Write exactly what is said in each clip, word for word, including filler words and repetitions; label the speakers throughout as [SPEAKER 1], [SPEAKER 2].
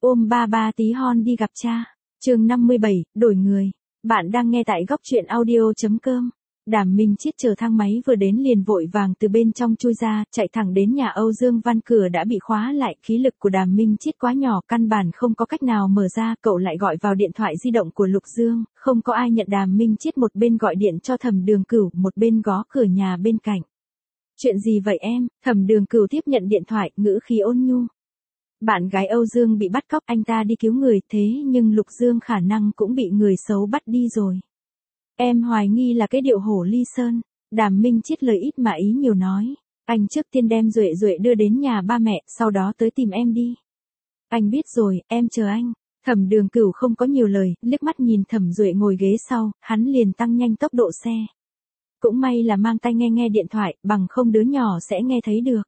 [SPEAKER 1] Ôm ba ba tí hon đi gặp cha. Chương năm mươi bảy, đổi người. Bạn đang nghe tại góc truyện audio chấm com. Đàm Minh Chiết chờ thang máy vừa đến liền vội vàng từ bên trong chui ra, chạy thẳng đến nhà Âu Dương Văn. Cửa đã bị khóa lại, khí lực của Đàm Minh Chiết quá nhỏ, căn bản không có cách nào mở ra. Cậu lại gọi vào điện thoại di động của Lục Dương, không có ai nhận. Đàm Minh Chiết một bên gọi điện cho Thẩm Đường Cửu, một bên gõ cửa nhà bên cạnh. Chuyện gì vậy em? Thẩm Đường Cửu tiếp nhận điện thoại, ngữ khí ôn nhu. Bạn gái Âu Dương bị bắt cóc, anh ta đi cứu người, thế nhưng Lục Dương khả năng cũng bị người xấu bắt đi rồi. Em hoài nghi là cái điệu hổ ly sơn. Đàm Minh Chiết lời ít mà ý nhiều nói. Anh trước tiên đem Duệ Duệ đưa đến nhà ba mẹ, sau đó tới tìm em đi. Anh biết rồi, em chờ anh. Thẩm Đường Cửu không có nhiều lời, liếc mắt nhìn Thẩm Duệ ngồi ghế sau, hắn liền tăng nhanh tốc độ xe. Cũng may là mang tai nghe nghe điện thoại, bằng không đứa nhỏ sẽ nghe thấy được.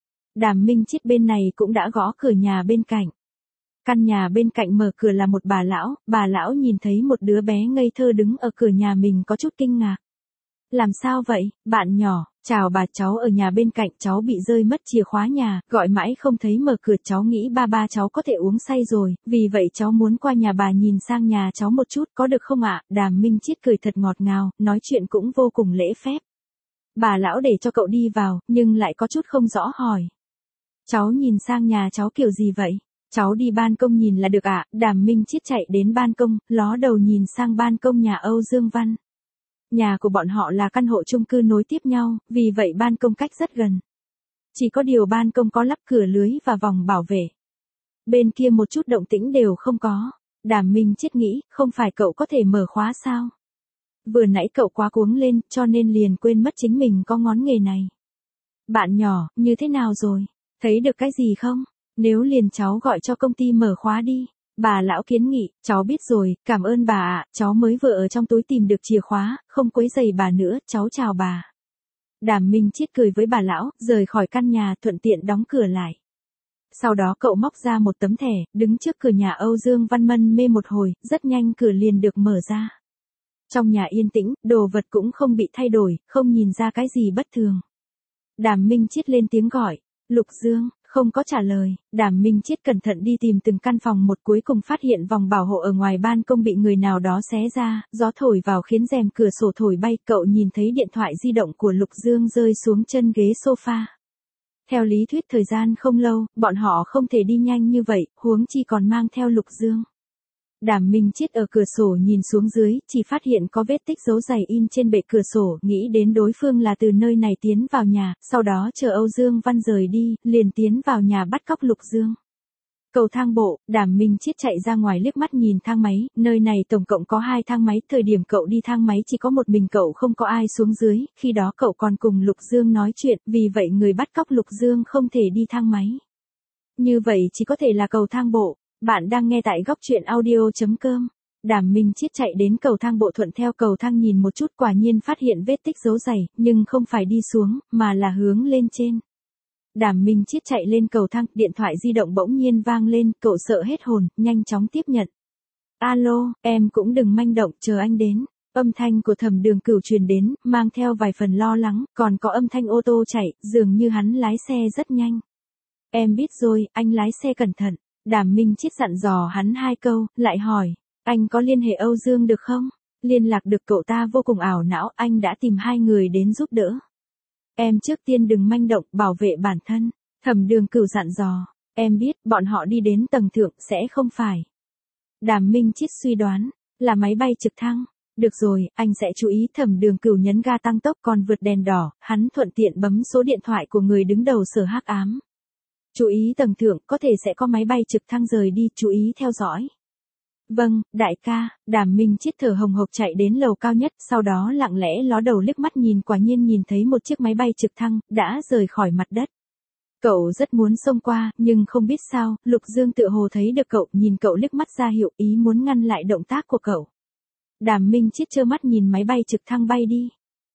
[SPEAKER 1] Đàm Minh Chiết bên này cũng đã gõ cửa nhà bên cạnh. Căn nhà bên cạnh mở cửa là một bà lão, bà lão nhìn thấy một đứa bé ngây thơ đứng ở cửa nhà mình có chút kinh ngạc. Làm sao vậy, bạn nhỏ? Chào bà, cháu ở nhà bên cạnh, cháu bị rơi mất chìa khóa nhà, gọi mãi không thấy mở cửa, cháu nghĩ ba ba cháu có thể uống say rồi, vì vậy cháu muốn qua nhà bà nhìn sang nhà cháu một chút, có được không ạ? Đàm Minh Chiết cười thật ngọt ngào, nói chuyện cũng vô cùng lễ phép. Bà lão để cho cậu đi vào, nhưng lại có chút không rõ hỏi. Cháu nhìn sang nhà cháu kiểu gì vậy? Cháu đi ban công nhìn là được ạ. Đàm Minh Chiết chạy đến ban công, ló đầu nhìn sang ban công nhà Âu Dương Văn. Nhà của bọn họ là căn hộ chung cư nối tiếp nhau, vì vậy ban công cách rất gần. Chỉ có điều ban công có lắp cửa lưới và vòng bảo vệ. Bên kia một chút động tĩnh đều không có. Đàm Minh Chiết nghĩ, không phải cậu có thể mở khóa sao? Vừa nãy cậu quá cuống lên, cho nên liền quên mất chính mình có ngón nghề này. Bạn nhỏ, như thế nào rồi? Thấy được cái gì không? Nếu liền cháu gọi cho công ty mở khóa đi. Bà lão kiến nghị, cháu biết rồi, cảm ơn bà ạ, cháu mới vừa ở trong túi tìm được chìa khóa, không quấy rầy bà nữa, cháu chào bà. Đàm Minh Chiết cười với bà lão, rời khỏi căn nhà, thuận tiện đóng cửa lại. Sau đó cậu móc ra một tấm thẻ, đứng trước cửa nhà Âu Dương Văn mân mê một hồi, rất nhanh cửa liền được mở ra. Trong nhà yên tĩnh, đồ vật cũng không bị thay đổi, không nhìn ra cái gì bất thường. Đàm Minh Chiết lên tiếng gọi, Lục Dương. Không có trả lời, Đàm Minh Chiết cẩn thận đi tìm từng căn phòng một, cuối cùng phát hiện vòng bảo hộ ở ngoài ban công bị người nào đó xé ra, gió thổi vào khiến rèm cửa sổ thổi bay, cậu nhìn thấy điện thoại di động của Lục Dương rơi xuống chân ghế sofa. Theo lý thuyết thời gian không lâu, bọn họ không thể đi nhanh như vậy, huống chi còn mang theo Lục Dương. Đàm Minh Chiết ở cửa sổ nhìn xuống dưới, chỉ phát hiện có vết tích dấu giày in trên bệ cửa sổ, nghĩ đến đối phương là từ nơi này tiến vào nhà, sau đó chờ Âu Dương Văn rời đi, liền tiến vào nhà bắt cóc Lục Dương. Cầu thang bộ, Đàm Minh Chiết chạy ra ngoài liếc mắt nhìn thang máy, nơi này tổng cộng có hai thang máy, thời điểm cậu đi thang máy chỉ có một mình cậu, không có ai xuống dưới, khi đó cậu còn cùng Lục Dương nói chuyện, vì vậy người bắt cóc Lục Dương không thể đi thang máy. Như vậy chỉ có thể là cầu thang bộ. Bạn đang nghe tại góc truyện audio chấm com. Đàm Minh Chiết chạy đến cầu thang bộ, thuận theo cầu thang nhìn một chút, quả nhiên phát hiện vết tích dấu giày, nhưng không phải đi xuống, mà là hướng lên trên. Đàm Minh Chiết chạy lên cầu thang, điện thoại di động bỗng nhiên vang lên, cậu sợ hết hồn, nhanh chóng tiếp nhận. Alo, em cũng đừng manh động, chờ anh đến. Âm thanh của Thẩm Đường Cửu truyền đến, mang theo vài phần lo lắng, còn có âm thanh ô tô chạy, dường như hắn lái xe rất nhanh. Em biết rồi, anh lái xe cẩn thận. Đàm Minh Chiết dặn dò hắn hai câu, lại hỏi, anh có liên hệ Âu Dương được không? Liên lạc được, cậu ta vô cùng ảo não, anh đã tìm hai người đến giúp đỡ. Em trước tiên đừng manh động, bảo vệ bản thân. Thẩm Đường Cửu dặn dò, em biết, bọn họ đi đến tầng thượng, sẽ không phải. Đàm Minh Chiết suy đoán, là máy bay trực thăng. Được rồi, anh sẽ chú ý. Thẩm Đường Cửu nhấn ga tăng tốc, còn vượt đèn đỏ, hắn thuận tiện bấm số điện thoại của người đứng đầu Sở Hắc Ám. Chú ý tầng thượng, có thể sẽ có máy bay trực thăng rời đi, chú ý theo dõi. Vâng, đại ca. Đàm Minh Chiết thở hồng hộc chạy đến lầu cao nhất, sau đó lặng lẽ ló đầu liếc mắt nhìn, quả nhiên nhìn thấy một chiếc máy bay trực thăng, đã rời khỏi mặt đất. Cậu rất muốn xông qua, nhưng không biết sao, Lục Dương tựa hồ thấy được cậu, nhìn cậu liếc mắt ra hiệu ý muốn ngăn lại động tác của cậu. Đàm Minh Chiết trơ mắt nhìn máy bay trực thăng bay đi.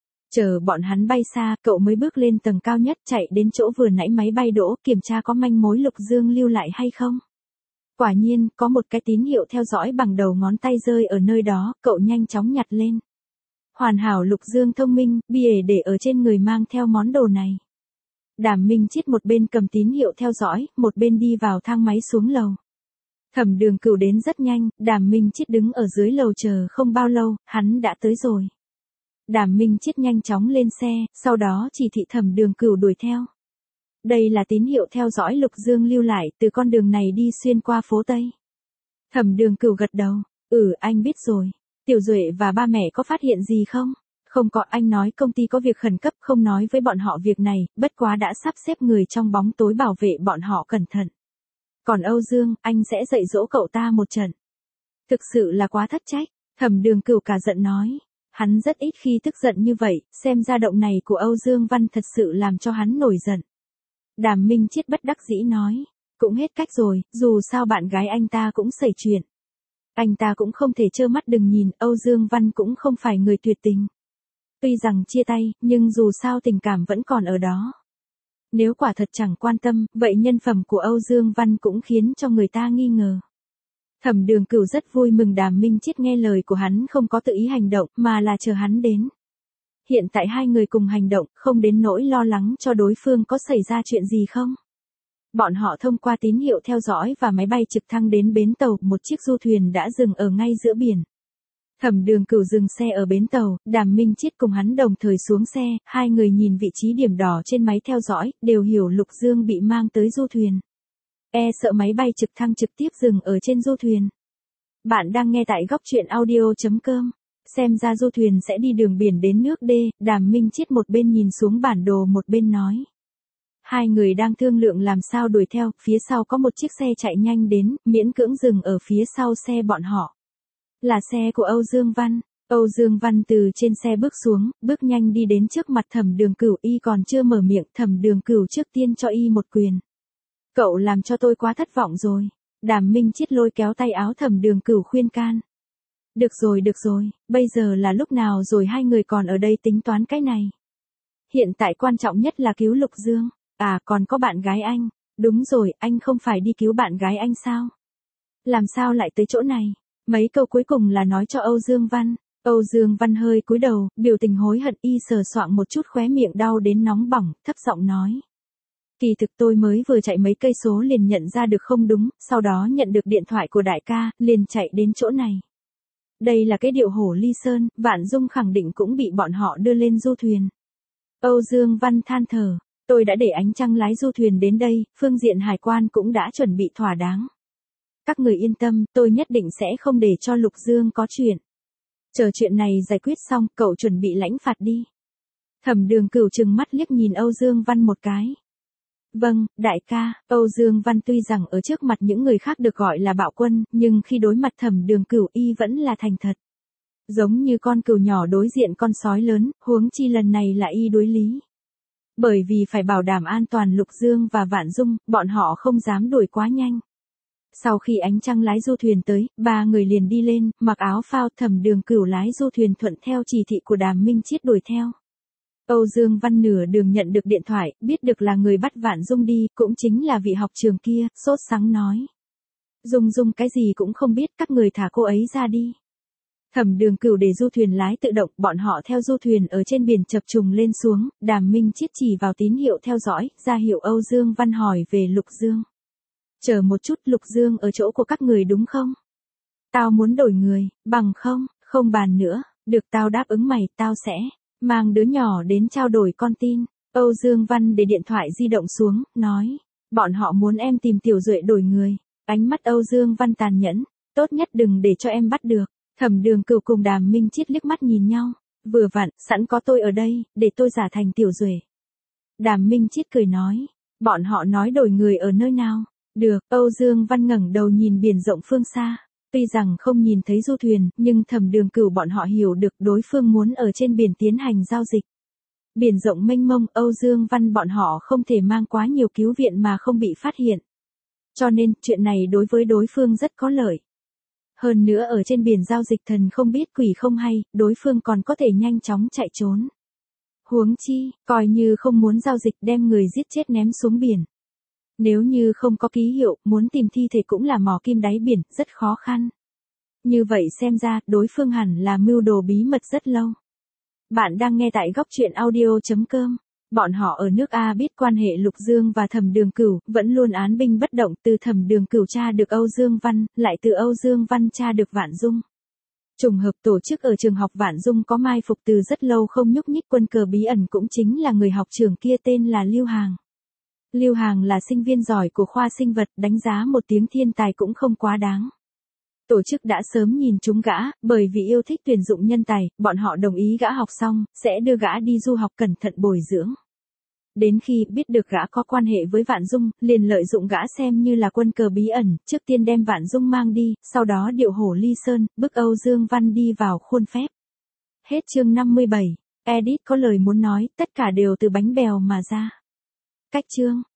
[SPEAKER 1] Chờ bọn hắn bay xa, cậu mới bước lên tầng cao nhất, chạy đến chỗ vừa nãy máy bay đỗ, kiểm tra có manh mối Lục Dương lưu lại hay không. Quả nhiên, có một cái tín hiệu theo dõi bằng đầu ngón tay rơi ở nơi đó, cậu nhanh chóng nhặt lên. Hoàn hảo, Lục Dương thông minh, bìa để ở trên người mang theo món đồ này. Đàm Minh Chiết một bên cầm tín hiệu theo dõi, một bên đi vào thang máy xuống lầu. Thẩm Đường Cửu đến rất nhanh, Đàm Minh Chiết đứng ở dưới lầu chờ không bao lâu, hắn đã tới rồi. Đàm Minh Chiết nhanh chóng lên xe, sau đó chỉ thị Thẩm Đường Cửu đuổi theo. Đây là tín hiệu theo dõi Lục Dương lưu lại, từ con đường này đi xuyên qua phố Tây. Thẩm Đường Cửu gật đầu, ừ anh biết rồi. Tiểu Duệ và ba mẹ có phát hiện gì không? Không có, anh nói công ty có việc khẩn cấp không nói với bọn họ việc này, bất quá đã sắp xếp người trong bóng tối bảo vệ bọn họ cẩn thận. Còn Âu Dương, anh sẽ dạy dỗ cậu ta một trận. Thực sự là quá thất trách, Thẩm Đường Cửu cả giận nói. Hắn rất ít khi tức giận như vậy, xem ra động này của Âu Dương Văn thật sự làm cho hắn nổi giận. Đàm Minh Chiết bất đắc dĩ nói, cũng hết cách rồi, dù sao bạn gái anh ta cũng xảy chuyện. Anh ta cũng không thể trơ mắt đừng nhìn, Âu Dương Văn cũng không phải người tuyệt tình. Tuy rằng chia tay, nhưng dù sao tình cảm vẫn còn ở đó. Nếu quả thật chẳng quan tâm, vậy nhân phẩm của Âu Dương Văn cũng khiến cho người ta nghi ngờ. Thẩm Đường Cửu rất vui mừng Đàm Minh Chiết nghe lời của hắn không có tự ý hành động, mà là chờ hắn đến. Hiện tại hai người cùng hành động, không đến nỗi lo lắng cho đối phương có xảy ra chuyện gì không. Bọn họ thông qua tín hiệu theo dõi và máy bay trực thăng đến bến tàu, một chiếc du thuyền đã dừng ở ngay giữa biển. Thẩm Đường Cửu dừng xe ở bến tàu, Đàm Minh Chiết cùng hắn đồng thời xuống xe, hai người nhìn vị trí điểm đỏ trên máy theo dõi, đều hiểu Lục Dương bị mang tới du thuyền. E sợ máy bay trực thăng trực tiếp dừng ở trên du thuyền. Bạn đang nghe tại góc truyện audio chấm com. Xem ra du thuyền sẽ đi đường biển đến nước D, Đàm Minh Chiết một bên nhìn xuống bản đồ một bên nói. Hai người đang thương lượng làm sao đuổi theo, phía sau có một chiếc xe chạy nhanh đến, miễn cưỡng dừng ở phía sau xe bọn họ. Là xe của Âu Dương Văn. Âu Dương Văn từ trên xe bước xuống, bước nhanh đi đến trước mặt Thẩm Đường Cửu, y còn chưa mở miệng, Thẩm Đường Cửu trước tiên cho y một quyền. Cậu làm cho tôi quá thất vọng rồi. Đàm Minh Chiết lôi kéo tay áo Thẩm Đường Cửu khuyên can. Được rồi được rồi, bây giờ là lúc nào rồi hai người còn ở đây tính toán cái này. Hiện tại quan trọng nhất là cứu Lục Dương. À còn có bạn gái anh. Đúng rồi, anh không phải đi cứu bạn gái anh sao? Làm sao lại tới chỗ này? Mấy câu cuối cùng là nói cho Âu Dương Văn. Âu Dương Văn hơi cúi đầu, biểu tình hối hận, y sờ soạng một chút khóe miệng đau đến nóng bỏng, thấp giọng nói. Kỳ thực tôi mới vừa chạy mấy cây số liền nhận ra được không đúng, sau đó nhận được điện thoại của đại ca, liền chạy đến chỗ này. Đây là cái điệu hổ ly sơn, Vạn Dung khẳng định cũng bị bọn họ đưa lên du thuyền. Âu Dương Văn than thở, tôi đã để ánh trăng lái du thuyền đến đây, phương diện hải quan cũng đã chuẩn bị thỏa đáng. Các người yên tâm, tôi nhất định sẽ không để cho Lục Dương có chuyện. Chờ chuyện này giải quyết xong, cậu chuẩn bị lãnh phạt đi. Thẩm Đường Cửu trừng mắt liếc nhìn Âu Dương Văn một cái. Vâng, đại ca, Âu Dương Văn tuy rằng ở trước mặt những người khác được gọi là bạo quân, nhưng khi đối mặt Thẩm Đường Cửu y vẫn là thành thật. Giống như con cừu nhỏ đối diện con sói lớn, huống chi lần này là y đối lý. Bởi vì phải bảo đảm an toàn Lục Dương và Vạn Dung, bọn họ không dám đuổi quá nhanh. Sau khi ánh trăng lái du thuyền tới, ba người liền đi lên, mặc áo phao, Thẩm Đường Cửu lái du thuyền thuận theo chỉ thị của Đàm Minh Chiết đuổi theo. Âu Dương Văn nửa đường nhận được điện thoại, biết được là người bắt Vạn Dung đi, cũng chính là vị học trường kia, sốt sắng nói. Dung Dung cái gì cũng không biết, các người thả cô ấy ra đi. Thẩm Đường Cửu để du thuyền lái tự động, bọn họ theo du thuyền ở trên biển chập trùng lên xuống, Đàm Minh Chiết chỉ vào tín hiệu theo dõi, ra hiệu Âu Dương Văn hỏi về Lục Dương. Chờ một chút, Lục Dương ở chỗ của các người đúng không? Tao muốn đổi người, bằng không, không bàn nữa, được tao đáp ứng mày, tao sẽ mang đứa nhỏ đến trao đổi con tin. Âu Dương Văn để điện thoại di động xuống, nói, bọn họ muốn em tìm Tiểu Duệ đổi người. Ánh mắt Âu Dương Văn tàn nhẫn, tốt nhất đừng để cho em bắt được. Thẩm Đường Cửu cùng Đàm Minh Chiết liếc mắt nhìn nhau, vừa vặn, sẵn có tôi ở đây, để tôi giả thành Tiểu Duệ. Đàm Minh Chiết cười nói, bọn họ nói đổi người ở nơi nào? Được, Âu Dương Văn ngẩng đầu nhìn biển rộng phương xa. Tuy rằng không nhìn thấy du thuyền, nhưng Thẩm Đường Cửu bọn họ hiểu được đối phương muốn ở trên biển tiến hành giao dịch. Biển rộng mênh mông, Âu Dương Văn bọn họ không thể mang quá nhiều cứu viện mà không bị phát hiện. Cho nên, chuyện này đối với đối phương rất có lợi. Hơn nữa ở trên biển giao dịch thần không biết quỷ không hay, đối phương còn có thể nhanh chóng chạy trốn. Huống chi, coi như không muốn giao dịch đem người giết chết ném xuống biển. Nếu như không có ký hiệu, muốn tìm thi thể cũng là mò kim đáy biển, rất khó khăn. Như vậy xem ra, đối phương hẳn là mưu đồ bí mật rất lâu. Bạn đang nghe tại góc truyện audio chấm com. Bọn họ ở nước A biết quan hệ Lục Dương và Thẩm Đường Cửu, vẫn luôn án binh bất động, từ Thẩm Đường Cửu tra được Âu Dương Văn, lại từ Âu Dương Văn tra được Vạn Dung. Trùng hợp tổ chức ở trường học Vạn Dung có mai phục từ rất lâu không nhúc nhích quân cờ bí ẩn cũng chính là người học trưởng kia tên là Lưu Hàng. Lưu Hàng là sinh viên giỏi của khoa sinh vật, đánh giá một tiếng thiên tài cũng không quá đáng. Tổ chức đã sớm nhìn trúng gã, bởi vì yêu thích tuyển dụng nhân tài, bọn họ đồng ý gã học xong, sẽ đưa gã đi du học cẩn thận bồi dưỡng. Đến khi biết được gã có quan hệ với Vạn Dung, liền lợi dụng gã xem như là quân cờ bí ẩn, trước tiên đem Vạn Dung mang đi, sau đó điệu hổ ly sơn, bức Âu Dương Văn đi vào khuôn phép. Hết chương năm mươi bảy, Edit có lời muốn nói, tất cả đều từ bánh bèo mà ra. Cách chương.